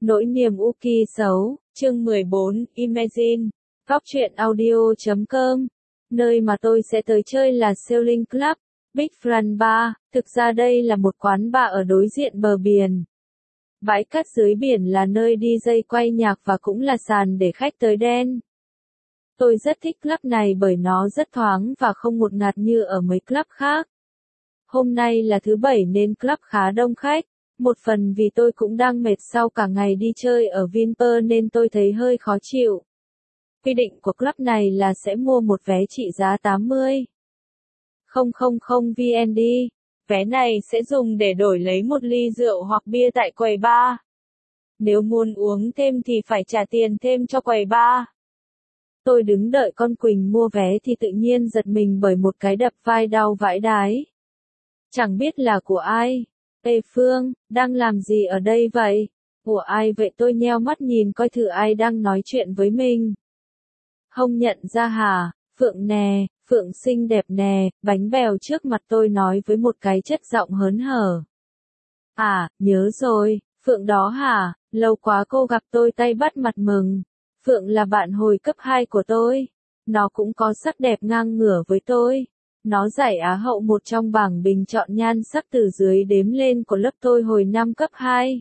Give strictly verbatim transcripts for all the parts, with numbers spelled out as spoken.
Nỗi niềm Uki xấu, chương mười bốn, Imagine, góc truyện audio chấm com, nơi mà tôi sẽ tới chơi là Sailing Club, Big Fran Bar, thực ra đây là một quán bar ở đối diện bờ biển. Bãi cát dưới biển là nơi đi dây quay nhạc và cũng là sàn để khách tới đen. Tôi rất thích club này bởi nó rất thoáng và không ngột ngạt như ở mấy club khác. Hôm nay là thứ bảy nên club khá đông khách. Một phần vì tôi cũng đang mệt sau cả ngày đi chơi ở Vinpearl nên tôi thấy hơi khó chịu. Quy định của club này là sẽ mua một vé trị giá tám mươi nghìn vê en đê. Vé này sẽ dùng để đổi lấy một ly rượu hoặc bia tại quầy bar. Nếu muốn uống thêm thì phải trả tiền thêm cho quầy bar. Tôi đứng đợi con Quỳnh mua vé thì tự nhiên giật mình bởi một cái đập vai đau vãi đái. Chẳng biết là của ai. Ê Phương, đang làm gì ở đây vậy? Của ai vậy? Tôi nheo mắt nhìn coi thử ai đang nói chuyện với mình. Không nhận ra hả? Phượng nè, Phượng xinh đẹp nè, bánh bèo trước mặt tôi nói với một cái chất giọng hớn hở. À, nhớ rồi, Phượng đó hả? Lâu quá cô gặp tôi tay bắt mặt mừng. Phượng là bạn hồi cấp hai của tôi. Nó cũng có sắc đẹp ngang ngửa với tôi. Nó giải Á hậu một trong bảng bình chọn nhan sắc từ dưới đếm lên của lớp tôi hồi năm cấp hai.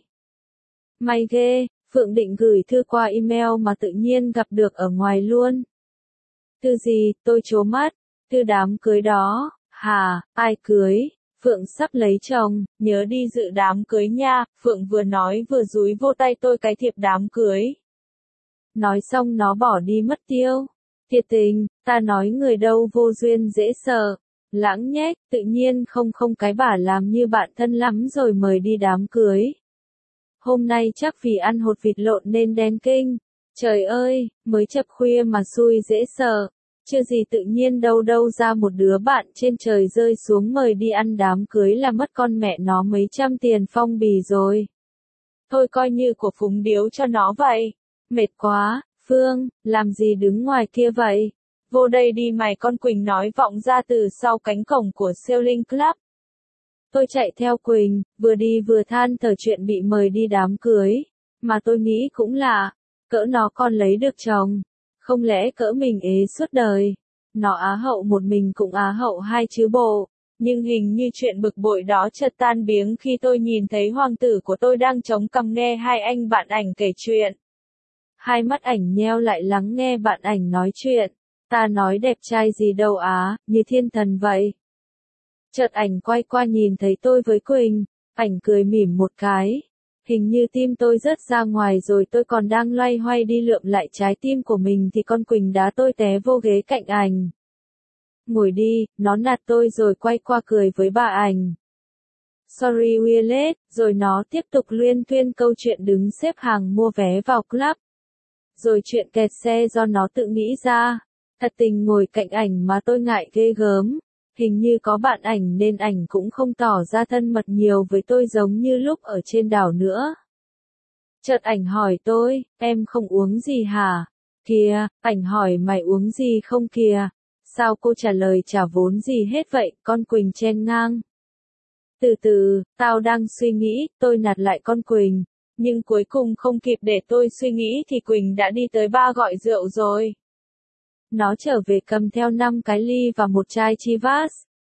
May ghê, Phượng định gửi thư qua email mà tự nhiên gặp được ở ngoài luôn. Thư gì? Tôi trố mắt. Thư đám cưới đó. Hà, ai cưới? Phượng sắp lấy chồng, nhớ đi dự đám cưới nha. Phượng vừa nói vừa dúi vô tay tôi cái thiệp đám cưới. Nói xong nó bỏ đi mất tiêu. Thiệt tình, ta nói người đâu vô duyên dễ sợ. Lãng nhách, tự nhiên không không cái bà làm như bạn thân lắm rồi mời đi đám cưới. Hôm nay chắc vì ăn hột vịt lộn nên đen kinh. Trời ơi, mới chập khuya mà xui dễ sợ. Chưa gì tự nhiên đâu đâu ra một đứa bạn trên trời rơi xuống mời đi ăn đám cưới là mất con mẹ nó mấy trăm tiền phong bì rồi. Thôi coi như của phúng điếu cho nó vậy. Mệt quá. Phương, làm gì đứng ngoài kia vậy? Vô đây đi mày, con Quỳnh nói vọng ra từ sau cánh cổng của Sailing Club. Tôi chạy theo Quỳnh, vừa đi vừa than thở chuyện bị mời đi đám cưới. Mà tôi nghĩ cũng lạ, cỡ nó còn lấy được chồng. Không lẽ cỡ mình ế suốt đời? Nó Á hậu một mình cũng Á hậu hai chứ bộ. Nhưng hình như chuyện bực bội đó chợt tan biếng khi tôi nhìn thấy hoàng tử của tôi đang chống cằm nghe hai anh bạn ảnh kể chuyện. Hai mắt ảnh nheo lại lắng nghe bạn ảnh nói chuyện. Ta nói đẹp trai gì đâu á, như thiên thần vậy. Chợt ảnh quay qua nhìn thấy tôi với Quỳnh, ảnh cười mỉm một cái. Hình như tim tôi rớt ra ngoài rồi, tôi còn đang loay hoay đi lượm lại trái tim của mình thì con Quỳnh đá tôi té vô ghế cạnh ảnh. Ngồi đi, nó nạt tôi rồi quay qua cười với bà ảnh. Sorry we're late, rồi nó tiếp tục luyên thuyên câu chuyện đứng xếp hàng mua vé vào club. Rồi chuyện kẹt xe do nó tự nghĩ ra. Thật tình ngồi cạnh ảnh mà tôi ngại ghê gớm. Hình như có bạn ảnh nên ảnh cũng không tỏ ra thân mật nhiều với tôi giống như lúc ở trên đảo nữa. Chợt ảnh hỏi tôi, em không uống gì hả? Kìa, ảnh hỏi mày uống gì không kìa? Sao cô trả lời chả vốn gì hết vậy, con Quỳnh chen ngang. Từ từ, tao đang suy nghĩ, tôi nạt lại con Quỳnh. Nhưng cuối cùng không kịp để tôi suy nghĩ thì Quỳnh đã đi tới bar gọi rượu rồi. Nó trở về cầm theo năm cái ly và một chai Chivas.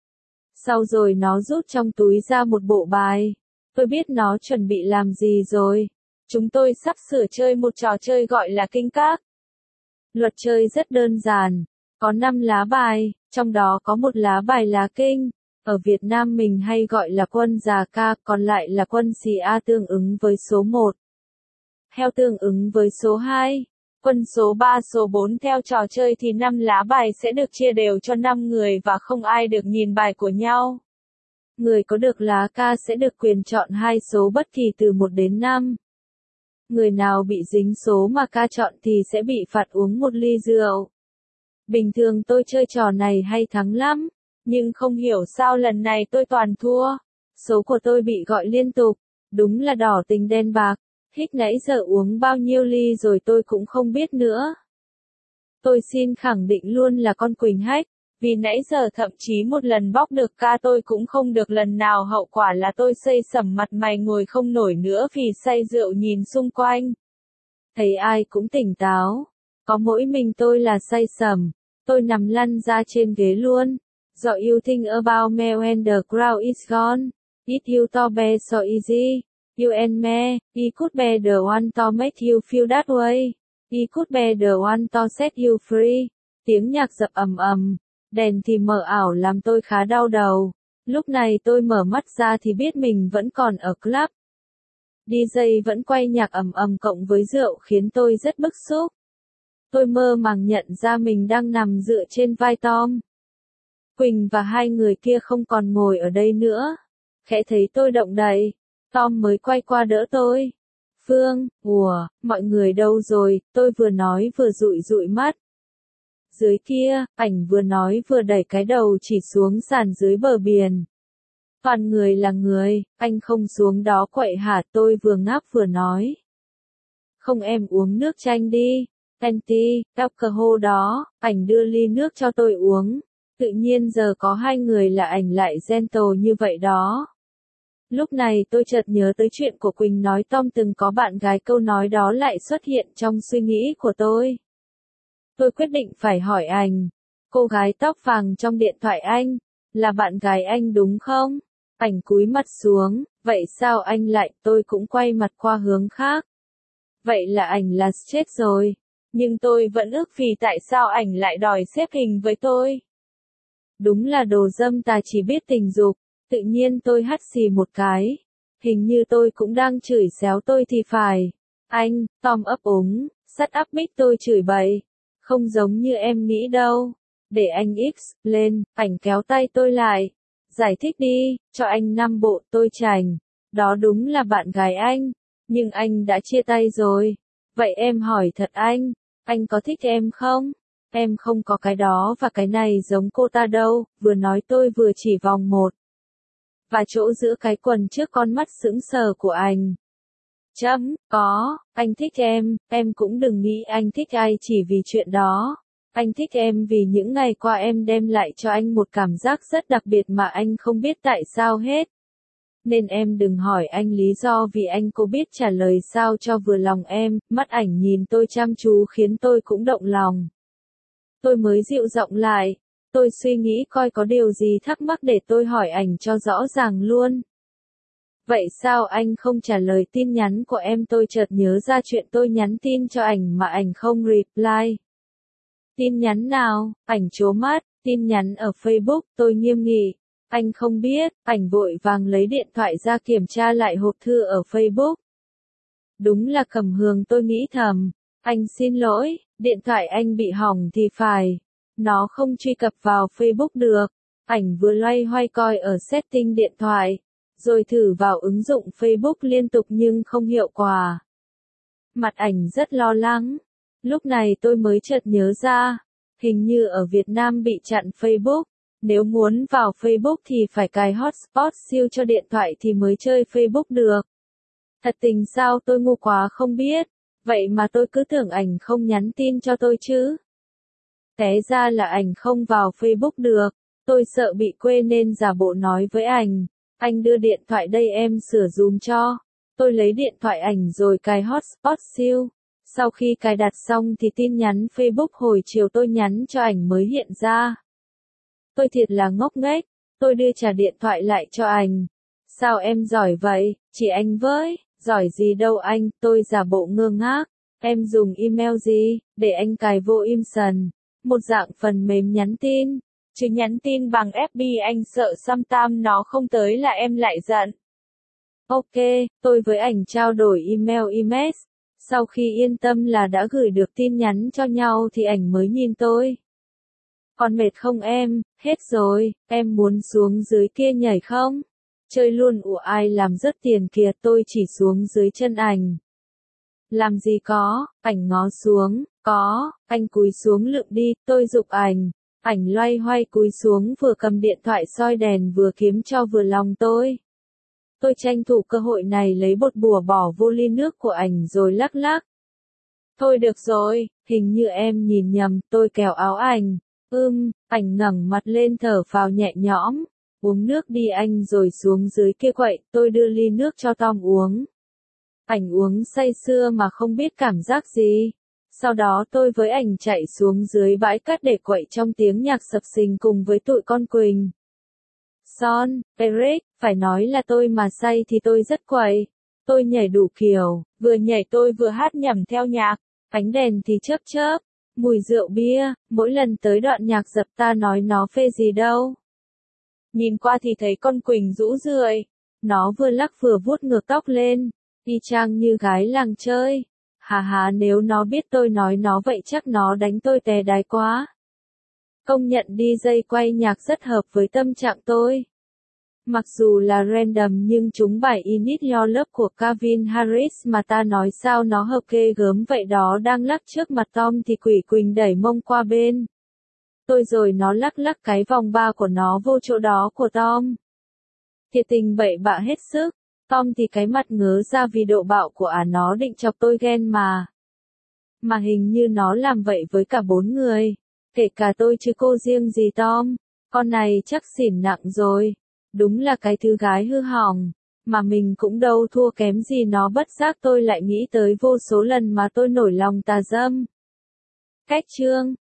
Sau rồi nó rút trong túi ra một bộ bài. Tôi biết nó chuẩn bị làm gì rồi. Chúng tôi sắp sửa chơi một trò chơi gọi là kinh các. Luật chơi rất đơn giản. Có năm lá bài, trong đó có một lá bài là kinh. Ở Việt Nam mình hay gọi là quân già ca, còn lại là quân xì A tương ứng với số một. Heo tương ứng với số hai. Quân số ba, số bốn theo trò chơi thì năm lá bài sẽ được chia đều cho năm người và không ai được nhìn bài của nhau. Người có được lá ca sẽ được quyền chọn hai số bất kỳ từ một đến năm. Người nào bị dính số mà ca chọn thì sẽ bị phạt uống một ly rượu. Bình thường tôi chơi trò này hay thắng lắm. Nhưng không hiểu sao lần này tôi toàn thua. Số của tôi bị gọi liên tục. Đúng là đỏ tình đen bạc. Hít nãy giờ uống bao nhiêu ly rồi tôi cũng không biết nữa. Tôi xin khẳng định luôn là con Quỳnh hack. Vì nãy giờ thậm chí một lần bóc được ca tôi cũng không được lần nào, hậu quả là tôi xây sẩm mặt mày ngồi không nổi nữa vì say rượu, nhìn xung quanh. Thấy ai cũng tỉnh táo. Có mỗi mình tôi là say sẩm. Tôi nằm lăn ra trên ghế luôn. Do you think about me when the crowd is gone? It you to be so easy. You and me, he could be the one to make you feel that way. He could be the one to set you free. Tiếng nhạc dập ầm ầm. Đèn thì mờ ảo làm tôi khá đau đầu. Lúc này tôi mở mắt ra thì biết mình vẫn còn ở club. đi giây vẫn quay nhạc ầm ầm cộng với rượu khiến tôi rất bức xúc. Tôi mơ màng nhận ra mình đang nằm dựa trên vai Tom. Quỳnh và hai người kia không còn ngồi ở đây nữa. Khẽ thấy tôi động đậy, Tom mới quay qua đỡ tôi. Phương, ủa, mọi người đâu rồi? Tôi vừa nói vừa dụi dụi mắt. Dưới kia, ảnh vừa nói vừa đẩy cái đầu chỉ xuống sàn dưới bờ biển. Toàn người là người, anh không xuống đó quậy hả? Tôi vừa ngáp vừa nói. Không, em uống nước chanh đi. Anti, alcohol đó. Ảnh đưa ly nước cho tôi uống. Tự nhiên giờ có hai người là ảnh lại gentle như vậy đó. Lúc này tôi chợt nhớ tới chuyện của Quỳnh nói Tom từng có bạn gái, câu nói đó lại xuất hiện trong suy nghĩ của tôi. Tôi quyết định phải hỏi ảnh. Cô gái tóc vàng trong điện thoại anh, là bạn gái anh đúng không? Ảnh cúi mặt xuống, vậy sao anh lại? Tôi cũng quay mặt qua hướng khác. Vậy là ảnh là chết rồi. Nhưng tôi vẫn ức vì tại sao ảnh lại đòi xếp hình với tôi. Đúng là đồ dâm tà chỉ biết tình dục. Tự nhiên tôi hắt xì một cái. Hình như tôi cũng đang chửi xéo tôi thì phải. Anh, Tom ấp úng, sắt áp mic tôi chửi bậy. Không giống như em nghĩ đâu. Để anh X lên, ảnh kéo tay tôi lại. Giải thích đi, cho anh năm bộ. Tôi chảnh. Đó đúng là bạn gái anh. Nhưng anh đã chia tay rồi. Vậy em hỏi thật anh, anh có thích em không? Em không có cái đó và cái này giống cô ta đâu. Vừa nói tôi vừa chỉ vòng một. Và chỗ giữa cái quần trước con mắt sững sờ của anh. Chấm, có, anh thích em, em cũng đừng nghĩ anh thích ai chỉ vì chuyện đó. Anh thích em vì những ngày qua em đem lại cho anh một cảm giác rất đặc biệt mà anh không biết tại sao hết. Nên em đừng hỏi anh lý do vì anh có biết trả lời sao cho vừa lòng em. Mắt ảnh nhìn tôi chăm chú khiến tôi cũng động lòng. Tôi mới dịu giọng lại. Tôi suy nghĩ coi có điều gì thắc mắc để tôi hỏi ảnh cho rõ ràng luôn. Vậy sao anh không trả lời tin nhắn của em? Tôi chợt nhớ ra chuyện tôi nhắn tin cho ảnh mà ảnh không reply. Tin nhắn nào? Ảnh trố mắt. Tin nhắn ở Facebook. Tôi nghiêm nghị. Anh không biết. Ảnh vội vàng lấy điện thoại ra kiểm tra lại hộp thư ở Facebook. Đúng là Cẩm Hường, tôi nghĩ thầm. Anh xin lỗi, điện thoại anh bị hỏng thì phải. Nó không truy cập vào Facebook được. Ảnh vừa loay hoay coi ở setting điện thoại, rồi thử vào ứng dụng Facebook liên tục nhưng không hiệu quả. Mặt ảnh rất lo lắng. Lúc này tôi mới chợt nhớ ra, hình như ở Việt Nam bị chặn Facebook. Nếu muốn vào Facebook thì phải cài hotspot siêu cho điện thoại thì mới chơi Facebook được. Thật tình sao tôi ngu quá không biết. Vậy mà tôi cứ tưởng ảnh không nhắn tin cho tôi chứ. Té ra là ảnh không vào Facebook được. Tôi sợ bị quên nên giả bộ nói với ảnh. Anh đưa điện thoại đây em sửa dùm cho. Tôi lấy điện thoại ảnh rồi cài hotspot siêu. Sau khi cài đặt xong thì tin nhắn Facebook hồi chiều tôi nhắn cho ảnh mới hiện ra. Tôi thiệt là ngốc nghếch. Tôi đưa trả điện thoại lại cho ảnh. Sao em giỏi vậy? Chỉ anh với. Giỏi gì đâu anh, tôi giả bộ ngơ ngác. Em dùng email gì? Để anh cài vô Imson. Một dạng phần mềm nhắn tin. Chứ nhắn tin bằng ép bê anh sợ sometime nó không tới là em lại giận. Ok, tôi với ảnh trao đổi email image. Sau khi yên tâm là đã gửi được tin nhắn cho nhau thì ảnh mới nhìn tôi. Còn mệt không em? Hết rồi, em muốn xuống dưới kia nhảy không? Chơi luôn. Ủa ai làm rớt tiền kìa? Tôi chỉ xuống dưới chân ảnh. Làm gì có? Ảnh ngó xuống. Có, anh cúi xuống lượm đi. Tôi giục ảnh. Ảnh loay hoay cúi xuống vừa cầm điện thoại soi đèn vừa kiếm cho vừa lòng tôi. Tôi tranh thủ cơ hội này lấy bột bùa bỏ vô ly nước của ảnh rồi lắc lắc. Thôi được rồi, hình như em nhìn nhầm. Tôi kéo áo ảnh. Ưm, ảnh ngẩng mặt lên thở phào nhẹ nhõm. Uống nước đi anh rồi xuống dưới kia quậy, tôi đưa ly nước cho Tom uống. Ảnh uống say sưa mà không biết cảm giác gì. Sau đó tôi với ảnh chạy xuống dưới bãi cát để quậy trong tiếng nhạc sập sình cùng với tụi con Quỳnh. Son, Eric, phải nói là tôi mà say thì tôi rất quậy. Tôi nhảy đủ kiểu, vừa nhảy tôi vừa hát nhẩm theo nhạc, ánh đèn thì chớp chớp, mùi rượu bia, mỗi lần tới đoạn nhạc dập ta nói nó phê gì đâu. Nhìn qua thì thấy con Quỳnh rũ rượi, nó vừa lắc vừa vuốt ngược tóc lên, y chang như gái làng chơi. Hà hà nếu nó biết tôi nói nó vậy chắc nó đánh tôi tè đái quá. Công nhận đi dây quay nhạc rất hợp với tâm trạng tôi. Mặc dù là random nhưng chúng bài I Need Your Love của Calvin Harris mà ta nói sao nó hợp ghê gớm vậy đó đang lắc trước mặt Tom thì Quỷ Quỳnh đẩy mông qua bên. Tôi rồi nó lắc lắc cái vòng ba của nó vô chỗ đó của Tom. Thiệt tình bậy bạ hết sức. Tom thì cái mặt ngớ ra vì độ bạo của ả nó định chọc tôi ghen mà. Mà hình như nó làm vậy với cả bốn người. Kể cả tôi chứ cô riêng gì Tom. Con này chắc xỉn nặng rồi. Đúng là cái thứ gái hư hỏng. Mà mình cũng đâu thua kém gì nó bất giác tôi lại nghĩ tới vô số lần mà tôi nổi lòng tà dâm. Cách chương